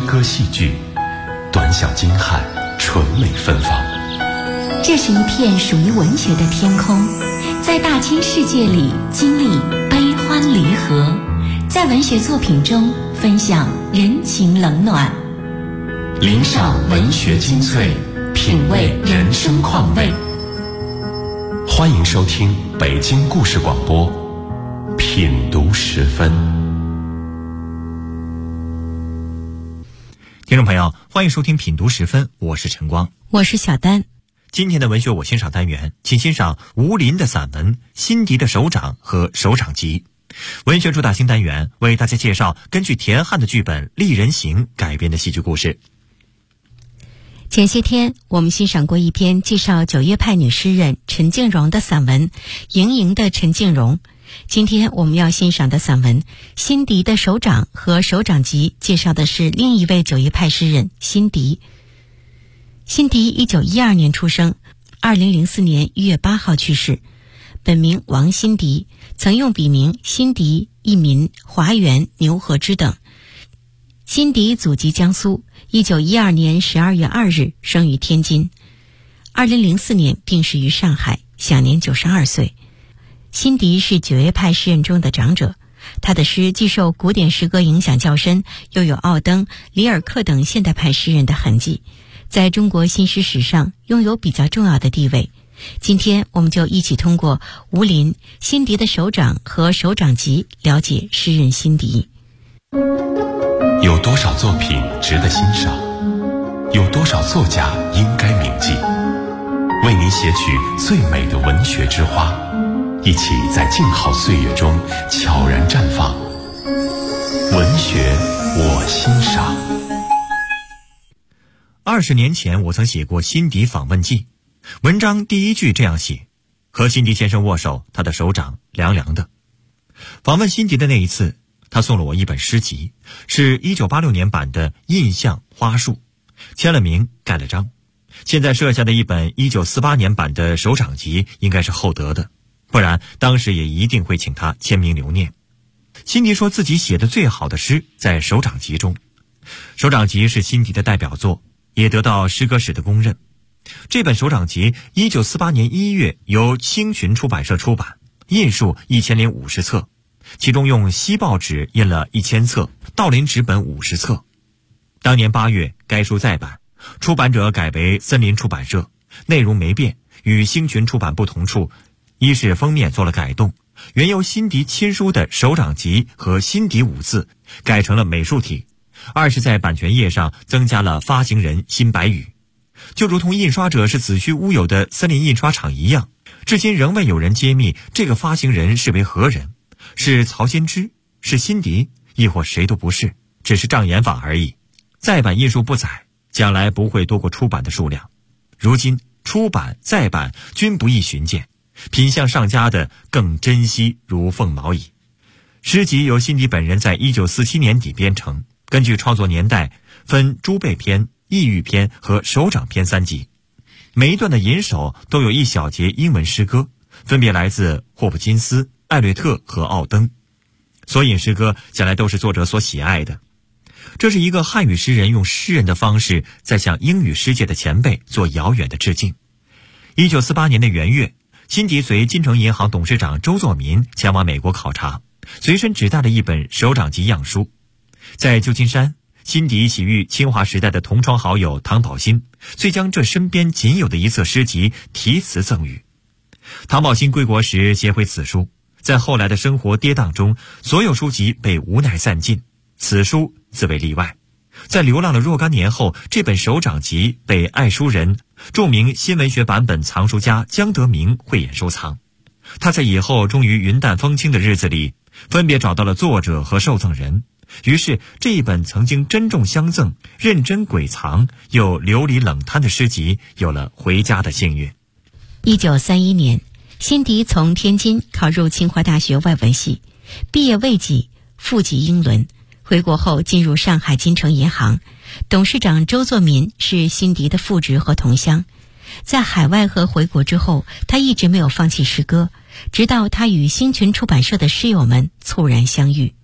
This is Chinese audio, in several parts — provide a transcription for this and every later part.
歌戏剧，短小精悍，纯美芬芳。 这是一片属于文学的天空，在大千世界里经历悲欢离合，在文学作品中分享人情冷暖， 领赏文学精粹，品味人生况味。欢迎收听北京故事广播品读时分。 听众朋友，欢迎收听品读时分，我是陈光， 我是小丹。 今天的文学我欣赏单元，请欣赏吴林的散文《辛迪的手掌》和《手掌集》。文学主打新单元为大家介绍根据田汉的剧本《丽人行》改编的戏剧故事。 前些天我们欣赏过一篇介绍九月派女诗人陈静蓉的散文《盈盈的陈静蓉》，今天我们要欣赏的散文《辛迪的手掌》和《手掌集》介绍的是另一位九月派诗人辛迪。辛迪1912年出生，2004年1月8号去世，本名王辛迪，曾用笔名辛迪、一民、华元、牛和之等。辛迪祖籍江苏，1912年12月2日生于天津，2004年病逝于上海，享年92岁。辛迪是九月派诗人中的长者，他的诗既受古典诗歌影响较深，又有奥登、里尔克等现代派诗人的痕迹，在中国新诗史上拥有比较重要的地位。今天我们就一起通过吴林、辛迪的手掌和《手掌集》了解诗人辛迪。 有多少作品值得欣赏？有多少作家应该铭记？为您写取最美的文学之花，一起在静好岁月中悄然绽放。文学我欣赏。 20年前我曾写过辛迪访问记，文章第一句这样写：和辛迪先生握手，他的手掌凉凉的。访问辛迪的那一次，他送了我一本诗集，是1986年版的《印象花束》，签了名，盖了章。现在设下的一本1948年版的《手掌集》应该是厚得的，不然当时也一定会请他签名留念。辛迪说自己写的最好的诗在《手掌集》中，《手掌集》是辛迪的代表作，也得到诗歌史的公认。这本《手掌集》1948年1月由青群出版社出版，印数1050册，其中用锡报纸印了1000册，道林纸本50册。当年8月该书再版，出版者改为森林出版社，内容没变，与星群出版不同处，一是封面做了改动，原由辛迪亲书的《手掌集》和辛迪5字改成了美术体，二是在版权页上增加了发行人辛白羽。就如同印刷者是子虚乌有的森林印刷厂一样，至今仍未有人揭秘这个发行人是为何人，是曹先知，是辛迪，亦或谁都不是，只是障眼法而已。再版印数不载，将来不会多过出版的数量。如今出版再版均不易寻见，品相上佳的更珍惜如凤毛矣。诗集由辛迪本人在1947年底编成，根据创作年代分诸贝篇、异域篇和手掌篇3集，每一段的引首都有一小节英文诗歌，分别来自霍普金斯、艾略特和奥登，所引诗歌将来都是作者所喜爱的。这是一个汉语诗人用诗人的方式在向英语诗界的前辈做遥远的致敬。1948年的元月，辛迪随金城银行董事长周作民前往美国考察，随身只带了一本《手掌集》样书。在旧金山，辛迪喜遇清华时代的同窗好友唐宝新，遂将这身边仅有的一册诗集题词赠予。唐宝新归国时携回此书，在后来的生活跌宕中，所有书籍被无奈散尽，此书自为例外。在流浪了若干年后，这本《手掌集》被爱书人、著名新文学版本藏书家江德明慧眼收藏。他在以后终于云淡风轻的日子里，分别找到了作者和受赠人，于是这一本曾经珍重相赠、认真鬼藏又流离冷滩的诗集有了回家的幸运。 1931年，辛迪从天津考入清华大学外文系，毕业未几，复籍英伦。回国后进入上海金城银行，董事长周作民是辛迪的父执和同乡。在海外和回国之后，他一直没有放弃诗歌，直到他与星群出版社的诗友们猝然相遇。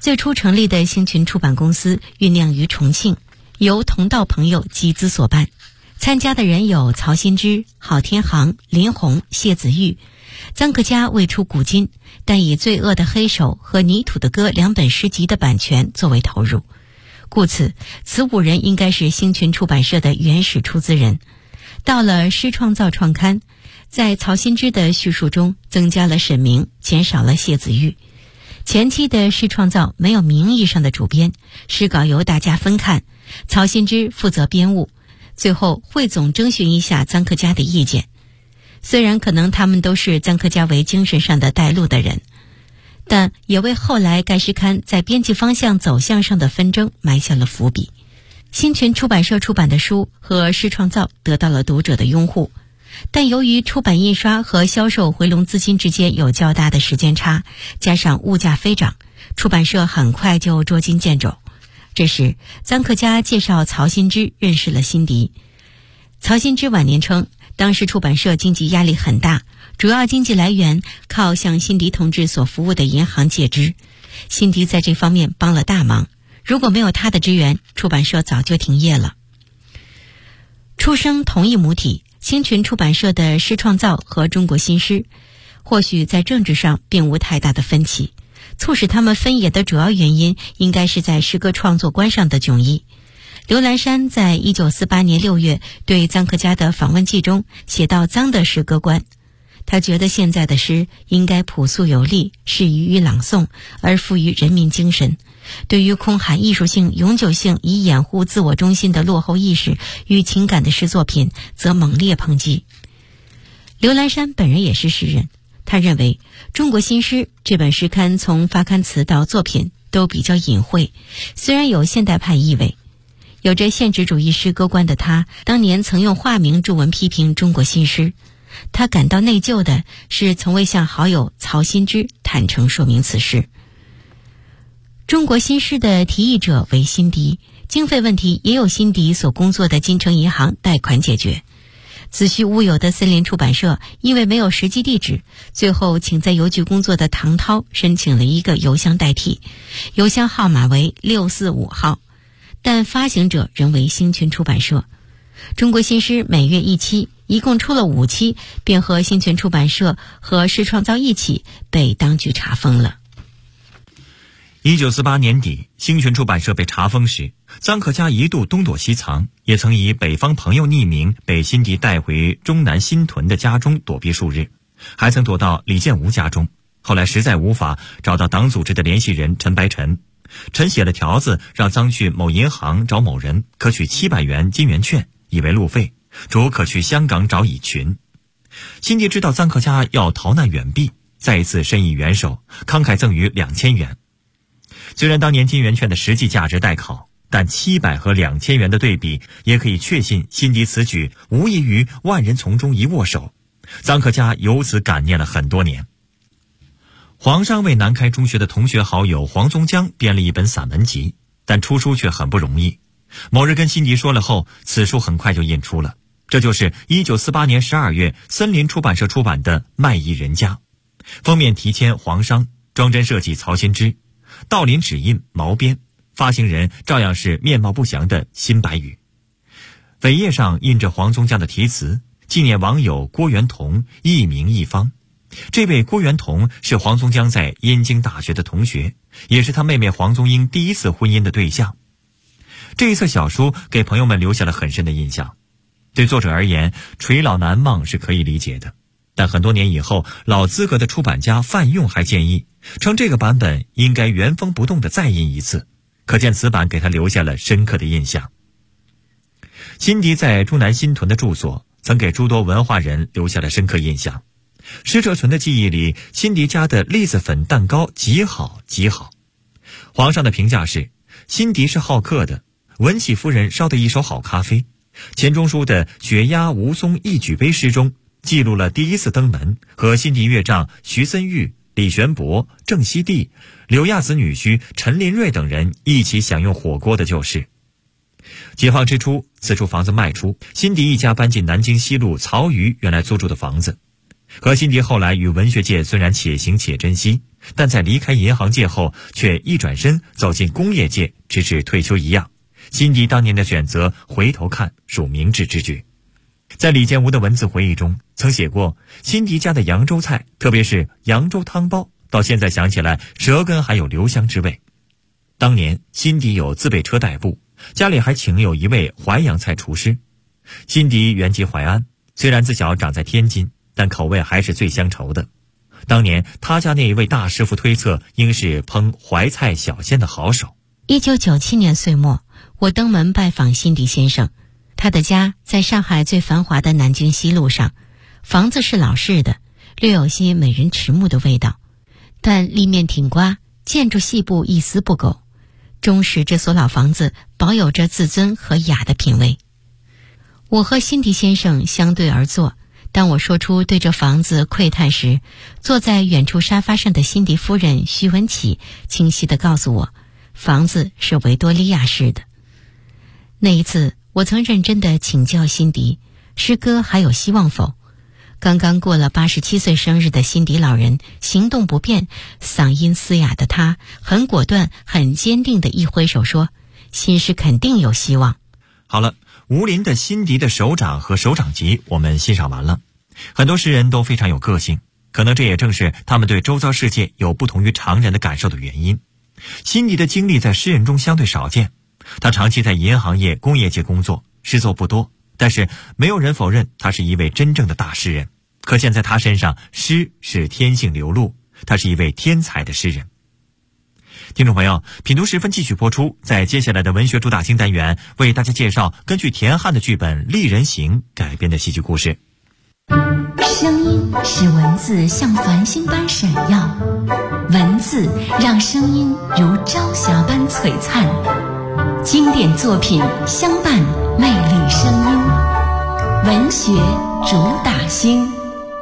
最初成立的星群出版公司酝酿于重庆，由同道朋友集资所办。参加的人有曹新之、郝天航、林红、谢子玉。臧克家未出古今，但以《罪恶的黑手》和《泥土的歌》2本诗集的版权作为投入，故此此5人应该是星群出版社的原始出资人。到了诗创造创刊，在曹新之的叙述中增加了沈明，减少了谢子玉。前期的诗创造没有名义上的主编，诗稿由大家分看，曹新之负责编务，最后汇总征询一下臧克家的意见。虽然可能他们都是臧克家为精神上的带路的人，但也为后来该诗刊在编辑方向走向上的纷争埋下了伏笔。星群出版社出版的书和诗创造得到了读者的拥护，但由于出版印刷和销售回笼资金之间有较大的时间差，加上物价飞涨，出版社很快就捉襟见肘。这时臧克家介绍曹新之认识了辛迪。曹新之晚年称，当时出版社经济压力很大，主要经济来源靠向辛迪同志所服务的银行借支。辛迪在这方面帮了大忙，如果没有他的支援，出版社早就停业了。出生同一母体，星群出版社的诗创造和中国新诗，或许在政治上并无太大的分歧，促使他们分野的主要原因应该是在诗歌创作观上的迥异。刘兰山在1948年6月对臧克家的访问记中写到臧的诗歌观，他觉得现在的诗应该朴素有力，适宜于朗诵，而富于人民精神。对于空含艺术性、永久性以掩护自我中心的落后意识与情感的诗作品，则猛烈抨击。刘兰山本人也是诗人，他认为《中国新诗》这本诗刊从发刊词到作品都比较隐晦，虽然有现代派意味。有着现实主义诗歌观的他，当年曾用化名著文批评中国新诗。他感到内疚的是从未向好友曹新之坦诚说明此事。中国新诗的提议者为辛迪，经费问题也有辛迪所工作的金城银行贷款解决。子虚乌有的森林出版社因为没有实际地址，最后请在邮局工作的唐涛申请了一个邮箱代替，邮箱号码为645号，但发行者仍为星群出版社。中国新诗每月1期，一共出了5期，便和星群出版社和诗创造一起被当局查封了。 1948年底，星群出版社被查封时，臧克家一度东躲西藏，也曾以北方朋友匿名被辛迪带回中南新屯的家中躲避数日，还曾躲到李建吾家中。后来实在无法找到党组织的联系人陈白臣，陈写了条子让臧去某银行找某人，可取700元金圆券，以为路费，主可去香港找乙群。辛迪知道臧克家要逃难远避，再一次伸以援手，慷慨赠予2000元。虽然当年金圆券的实际价值待考，但700和2000元的对比，也可以确信辛迪此举无异于万人丛中一握手。臧克家由此感念了很多年。黄商为南开中学的同学好友黄宗江编了一本散文集，但出书却很不容易。某日跟辛迪说了后，此书很快就印出了。这就是1948年12月森林出版社出版的《卖艺人家》，封面题签黄商，装帧设计曹新之，道林纸印毛边，发行人照样是面貌不详的辛白羽。尾页上印着黄宗江的题词，纪念网友郭元同一名一方。这位郭元同是黄宗江在燕京大学的同学，也是他妹妹黄宗英第一次婚姻的对象。这一册小书给朋友们留下了很深的印象。对作者而言，垂老难忘是可以理解的，但很多年以后，老资格的出版家范用还建议，称这个版本应该原封不动地再印一次，可见此版给他留下了深刻的印象。辛迪在中南新屯的住所，曾给诸多文化人留下了深刻印象。施哲存的记忆里，辛迪家的栗子粉蛋糕极好极好。皇上的评价是，辛迪是好客的，文启夫人烧的一手好咖啡。钱钟书的《雪鸦吴淞一举杯》诗中记录了第一次登门，和辛迪岳丈徐森玉、李玄伯、郑希娣、柳亚子女婿陈林瑞等人一起享用火锅的旧事。解放之初，此处房子卖出，辛迪一家搬进南京西路曹禺原来租住的房子。 何辛迪后来与文学界虽然且行且珍惜，但在离开银行界后，却一转身走进工业界，直至退休一样。辛迪当年的选择，回头看属明智之举。在李建吾的文字回忆中，曾写过辛迪家的扬州菜，特别是扬州汤包，到现在想起来，舌根还有留香之味。当年辛迪有自备车代步，家里还请有一位淮扬菜厨师。辛迪原籍淮安，虽然自小长在天津，但口味还是最乡愁的。当年他家那一位大师傅推测，应是烹淮菜小鲜的好手。 1997年岁末，我登门拜访辛迪先生，他的家在上海最繁华的南京西路上，房子是老式的，略有些美人迟暮的味道，但立面挺刮，建筑细部一丝不苟，终使这所老房子保有着自尊和雅的品味。我和辛迪先生相对而坐，当我说出对这房子窥探时，坐在远处沙发上的辛迪夫人徐文启清晰地告诉我，房子是维多利亚式的。那一次我曾认真地请教辛迪，诗歌还有希望否？刚刚过了87岁生日的辛迪老人行动不便，嗓音嘶哑的他很果断很坚定地一挥手说，新诗肯定有希望。 好了，吴林的辛迪的手掌和手掌集我们欣赏完了。很多诗人都非常有个性，可能这也正是他们对周遭世界有不同于常人的感受的原因。辛迪的经历在诗人中相对少见，他长期在银行业、工业界工作，诗作不多，但是没有人否认他是一位真正的大诗人。可见在他身上，诗是天性流露，他是一位天才的诗人。听众朋友，品读时分继续播出，在接下来的文学主打星单元，为大家介绍根据田汉的剧本《丽人行》改编的戏剧故事。 声音使文字像繁星般闪耀，文字让声音如朝霞般璀璨，经典作品相伴魅力声音，文学主打星。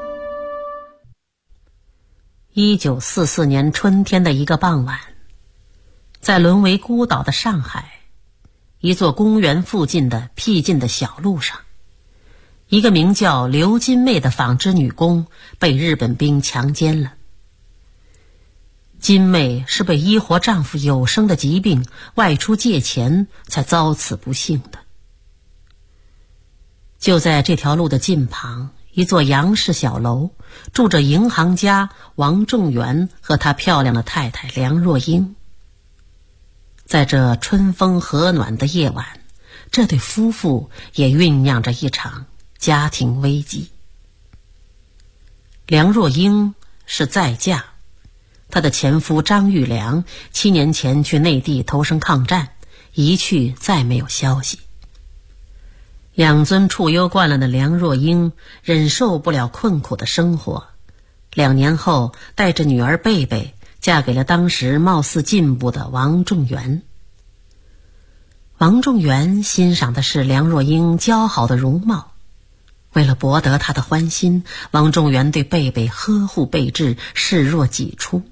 1944年春天的一个傍晚，在沦为孤岛的上海，一座公园附近的僻静的小路上，一个名叫刘金妹的纺织女工被日本兵强奸了。金妹是被医活丈夫有生的疾病外出借钱才遭此不幸的。就在这条路的近旁，一座洋式小楼，住着银行家王仲元和他漂亮的太太梁若英。在这春风和暖的夜晚，这对夫妇也酝酿着一场家庭危机。梁若英是再嫁，她的前夫张玉良7年前去内地投身抗战，一去再没有消息。养尊处优惯了的梁若英忍受不了困苦的生活，2年后带着女儿贝贝嫁给了当时貌似进步的王仲元。王仲元欣赏的是梁若英姣好的容貌，为了博得她的欢心，王仲元对贝贝呵护备至，视若己出。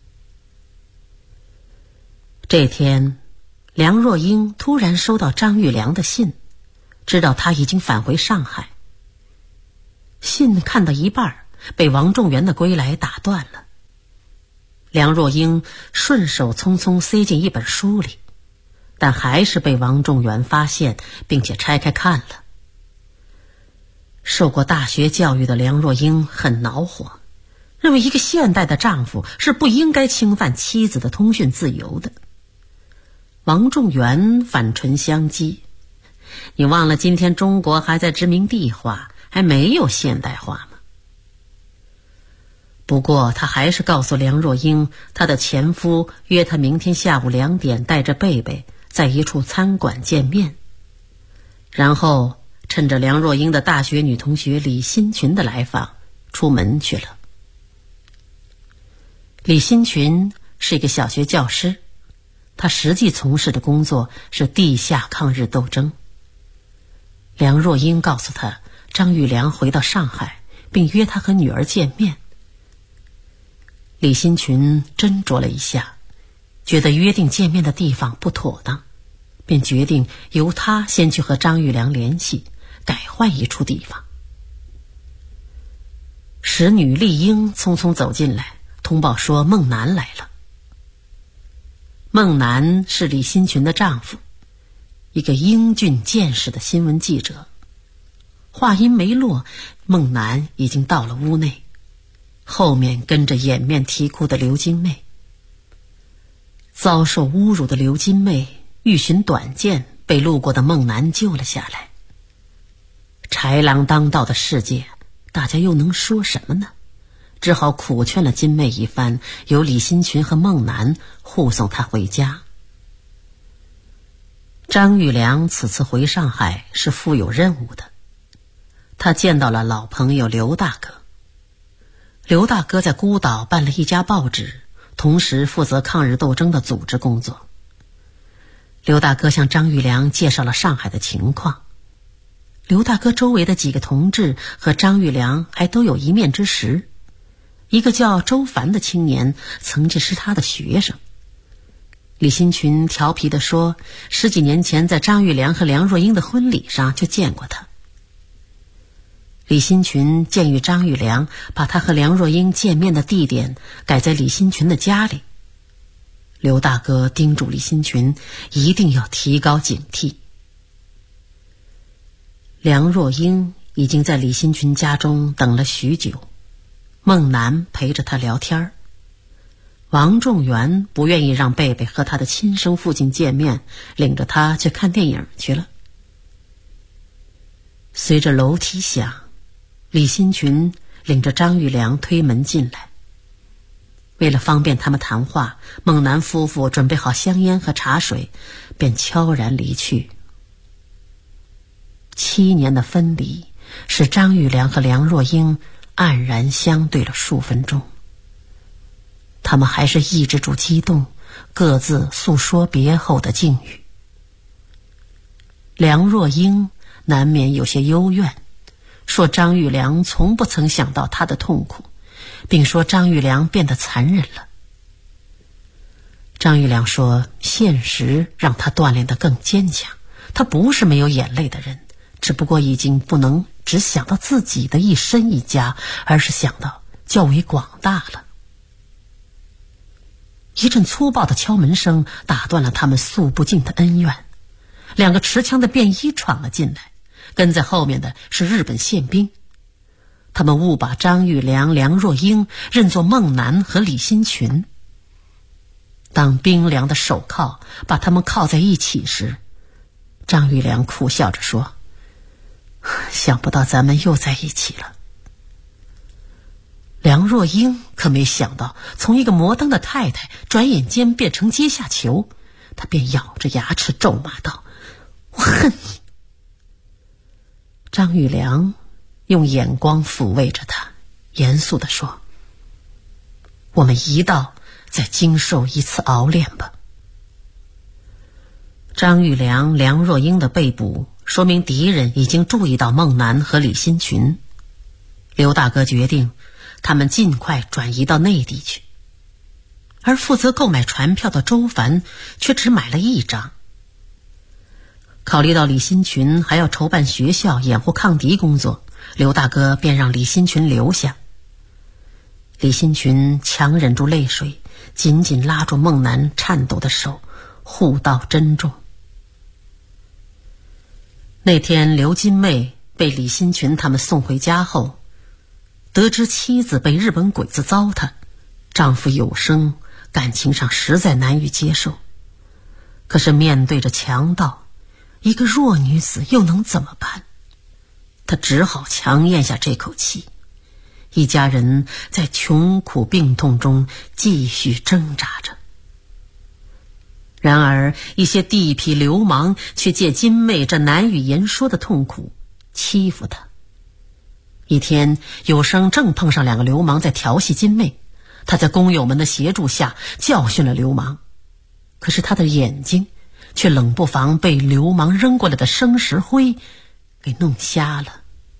这天，梁若英突然收到张玉良的信，知道他已经返回上海。信看到一半，被王仲元的归来打断了。梁若英顺手匆匆塞进一本书里，但还是被王仲元发现，并且拆开看了。受过大学教育的梁若英很恼火，认为一个现代的丈夫是不应该侵犯妻子的通讯自由的。王仲元反唇相讥，你忘了今天中国还在殖民地化，还没有现代化吗？不过他还是告诉梁若英，她的前夫约她明天下午2点带着贝贝在一处餐馆见面，然后趁着梁若英的大学女同学李新群的来访，出门去了。李新群是一个小学教师，他实际从事的工作是地下抗日斗争。梁若英告诉他，张玉良回到上海，并约他和女儿见面。李新群斟酌了一下，觉得约定见面的地方不妥当，便决定由他先去和张玉良联系，改换一处地方。 使女丽英匆匆走进来，通报说孟南来了。孟南是李新群的丈夫，一个英俊见识的新闻记者。话音没落，孟南已经到了屋内，后面跟着掩面啼哭的刘金妹。遭受侮辱的刘金妹欲寻短见，被路过的孟南救了下来。豺狼当道的世界，大家又能说什么呢？只好苦劝了金妹一番，由李新群和孟南护送她回家。张玉良此次回上海是负有任务的，他见到了老朋友刘大哥。刘大哥在孤岛办了一家报纸，同时负责抗日斗争的组织工作。刘大哥向张玉良介绍了上海的情况。刘大哥周围的几个同志和张玉良还都有一面之识。一个叫周凡的青年曾经是他的学生。李新群调皮地说，10几年前在张玉良和梁若英的婚礼上就见过他。李新群建议张玉良把他和梁若英见面的地点改在李新群的家里。刘大哥叮嘱李新群一定要提高警惕。梁若英已经在李新群家中等了许久，孟南陪着他聊天。王仲元不愿意让贝贝和他的亲生父亲见面，领着他去看电影去了。随着楼梯响，李新群领着张玉良推门进来。为了方便他们谈话，孟南夫妇准备好香烟和茶水，便悄然离去。7年的分离，使张玉良和梁若英黯然相对了数分钟。他们还是抑制住激动，各自诉说别后的境遇。梁若英难免有些幽怨，说张玉良从不曾想到她的痛苦，并说张玉良变得残忍了。张玉良说，现实让他锻炼得更坚强，他不是没有眼泪的人，只不过已经不能只想到自己的一身一家，而是想到较为广大了。一阵粗暴的敲门声打断了他们诉不尽的恩怨。2个持枪的便衣闯了进来，跟在后面的是日本宪兵。他们误把张玉良、梁若英认作孟南和李新群。当冰凉的手铐把他们铐在一起时，张玉良苦笑着说，想不到咱们又在一起了。梁若英可没想到，从一个摩登的太太转眼间变成阶下囚，她便咬着牙齿咒骂道，我恨你。张玉良用眼光抚慰着她，严肃地说，我们一道再经受一次熬炼吧。张玉良、梁若英的被捕，说明敌人已经注意到孟南和李新群。刘大哥决定他们尽快转移到内地去，而负责购买船票的周凡却只买了1张。考虑到李新群还要筹办学校掩护抗敌工作，刘大哥便让李新群留下。李新群强忍住泪水，紧紧拉住孟南颤抖的手，互道珍重。那天刘金妹被李新群他们送回家后，得知妻子被日本鬼子糟蹋，丈夫有生，感情上实在难以接受。可是面对着强盗，一个弱女子又能怎么办？她只好强咽下这口气。一家人在穷苦病痛中继续挣扎着。然而一些地痞流氓却借金妹这难以言说的痛苦欺负她。一天，有生正碰上2个流氓在调戏金妹，他在工友们的协助下教训了流氓，可是他的眼睛却冷不防被流氓扔过来的生石灰给弄瞎了。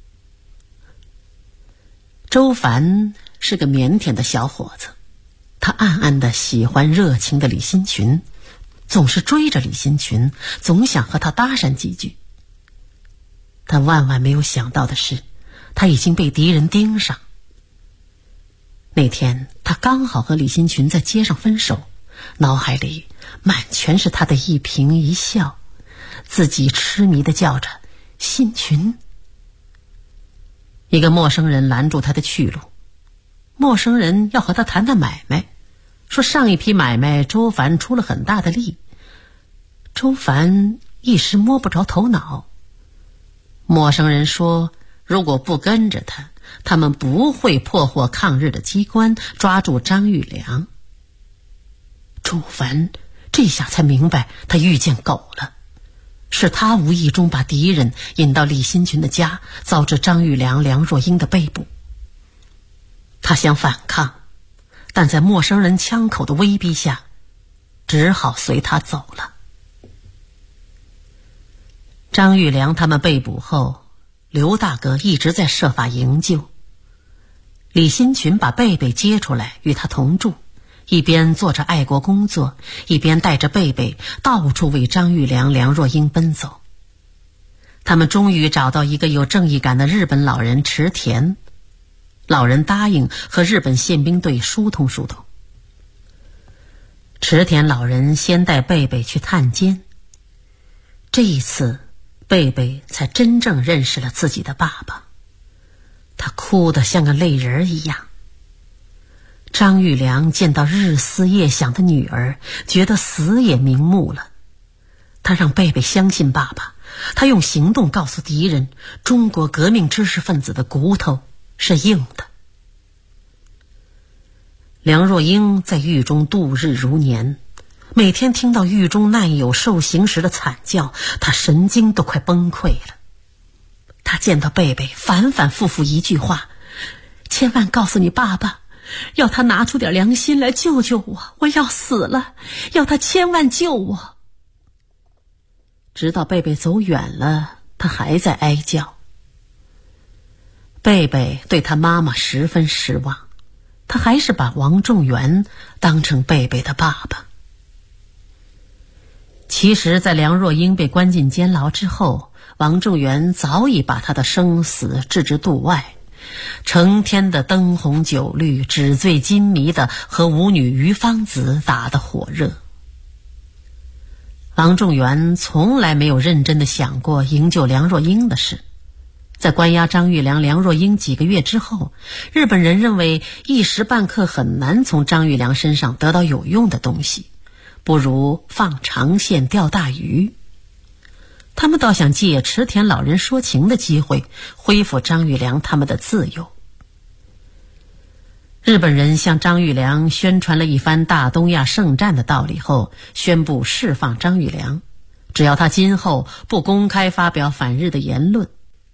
周凡是个腼腆的小伙子，他暗暗地喜欢热情的李新群，总是追着李新群，总想和他搭讪几句。但万万没有想到的是，他已经被敌人盯上。 那天他刚好和李新群在街上分手，脑海里满全是他的一颦一笑，自己痴迷地叫着新群。一个陌生人拦住他的去路，陌生人要和他谈谈买卖，说上一批买卖周凡出了很大的力。周凡一时摸不着头脑。陌生人说，如果不跟着他，他们不会破获抗日的机关，抓住张玉良。周凡这下才明白他遇见狗了，是他无意中把敌人引到李新群的家，遭致张玉良、梁若英的被捕。他想反抗，但在陌生人枪口的威逼下，只好随他走了。张玉良他们被捕后，刘大哥一直在设法营救。李新群把贝贝接出来与他同住，一边做着爱国工作，一边带着贝贝到处为张玉良、梁若英奔走。他们终于找到一个有正义感的日本老人池田，老人答应和日本宪兵队疏通疏通。池田老人先带贝贝去探监，这一次贝贝才真正认识了自己的爸爸，他哭得像个泪人一样。张玉良见到日思夜想的女儿，觉得死也瞑目了。他让贝贝相信爸爸，他用行动告诉敌人，中国革命知识分子的骨头是硬的。梁若英在狱中度日如年，每天听到狱中难友受刑时的惨叫，他神经都快崩溃了。他见到贝贝，反反复复一句话，千万告诉你爸爸，要他拿出点良心来救救我，我要死了，要他千万救我。直到贝贝走远了，他还在哀叫。贝贝对他妈妈十分失望，他还是把王仲元当成贝贝的爸爸。其实在梁若英被关进监牢之后，王仲元早已把他的生死置之度外，成天的灯红酒绿，纸醉金迷的和舞女于芳子打得火热。王仲元从来没有认真地想过营救梁若英的事。在关押张玉良、梁若英几个月之后，日本人认为一时半刻很难从张玉良身上得到有用的东西，不如放长线钓大鱼。他们倒想借池田老人说情的机会，恢复张玉良他们的自由。日本人向张玉良宣传了一番大东亚圣战的道理后，宣布释放张玉良，只要他今后不公开发表反日的言论。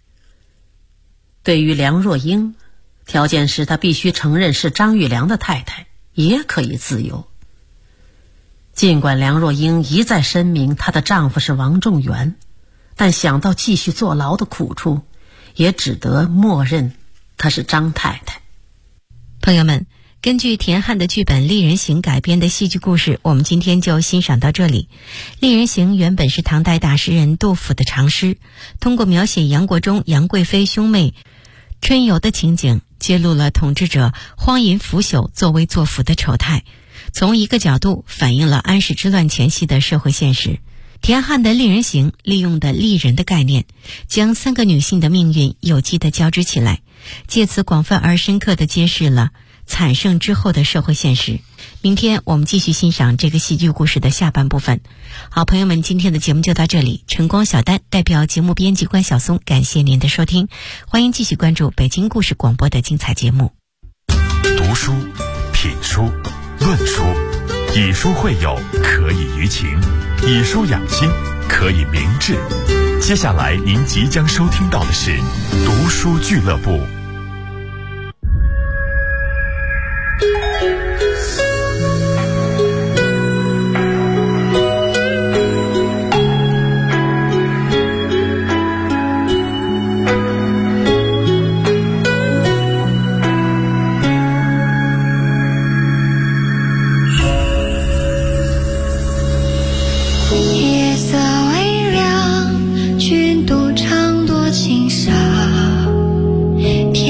对于梁若英，条件是他必须承认是张玉良的太太，也可以自由。尽管梁若英一再声明她的丈夫是王仲元，但想到继续坐牢的苦处，也只得默认她是张太太。 朋友们，根据田汉的剧本《丽人行》改编的戏剧故事，我们今天就欣赏到这里。《丽人行》原本是唐代大诗人杜甫的长诗，通过描写杨国忠、杨贵妃兄妹春游的情景，揭露了统治者荒淫腐朽、作威作福的丑态，从一个角度反映了安史之乱前夕的社会现实。田汉的《丽人行》利用的丽人的概念，将三个女性的命运有机地交织起来，借此广泛而深刻地揭示了惨胜之后的社会现实。明天我们继续欣赏这个戏剧故事的下半部分。好，朋友们，今天的节目就到这里。晨光小丹代表节目编辑关晓松，感谢您的收听，欢迎继续关注北京故事广播的精彩节目。 读书、品书、论书，以书会友，可以娱情；以书养心，可以明志。接下来您即将收听到的是读书俱乐部。 夜色微凉，君独唱多情沙。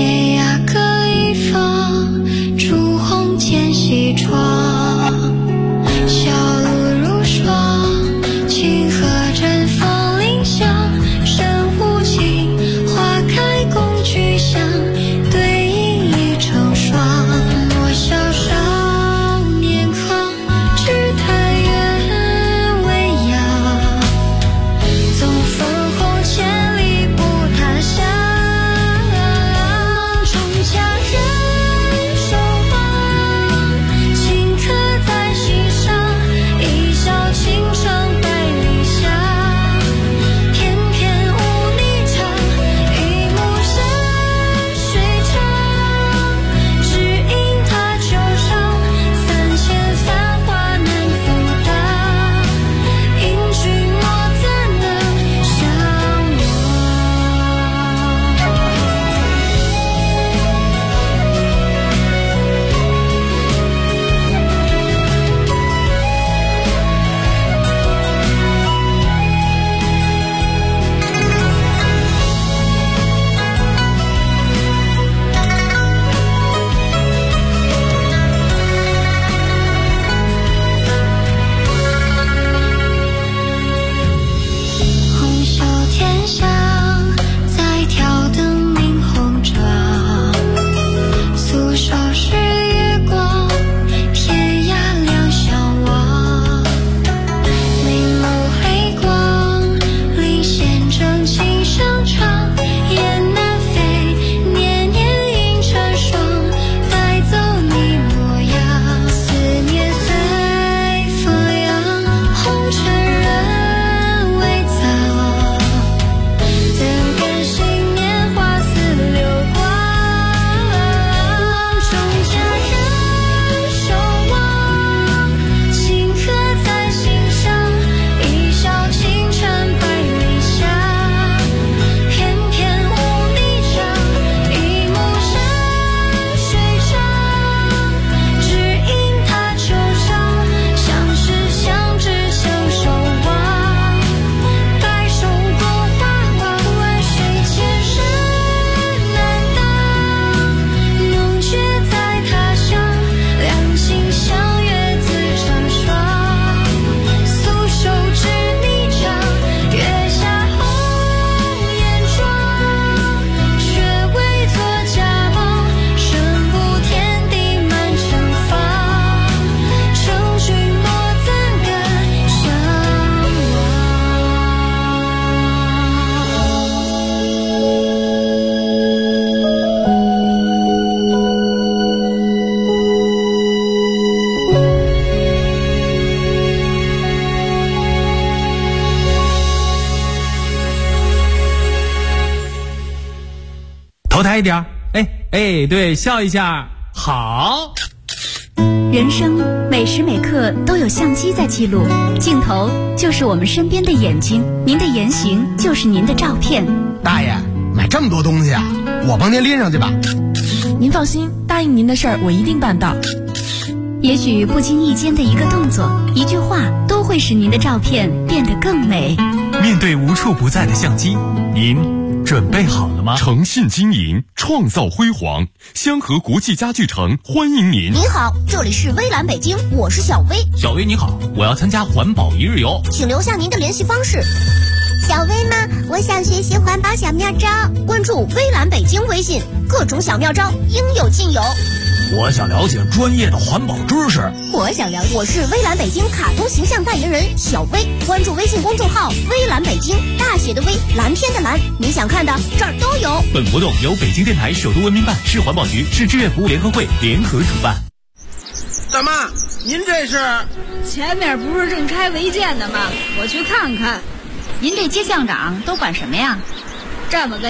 头抬一点，哎，对，笑一下，好。 人生每时每刻都有相机在记录，镜头就是我们身边的眼睛，您的言行就是您的照片。 大爷，买这么多东西啊，我帮您拎上去吧。 您放心，答应您的事儿我一定办到。 也许不经意间的一个动作、一句话，都会使您的照片变得更美。 面对无处不在的相机，您准备好了吗？ 诚信经营，创造辉煌，香河国际家具城欢迎您。 您好，这里是微蓝北京，我是小薇。 小薇你好，我要参加环保一日游， 请留下您的联系方式。 小薇吗？我想学习环保小妙招， 关注微蓝北京微信，各种小妙招应有尽有。 我想了解专业的环保知识。 我是微蓝北京卡通形象代言人小薇，关注微信公众号微蓝北京，大写的微，蓝天的蓝，你想看的这儿都有。 本活动由北京电台首都文明办、市环保局、市志愿服务联合会联合主办。 大妈，您这是？ 前面不是正拆违建呢吗？我去看看。 您这街巷长都管什么呀？ 这么个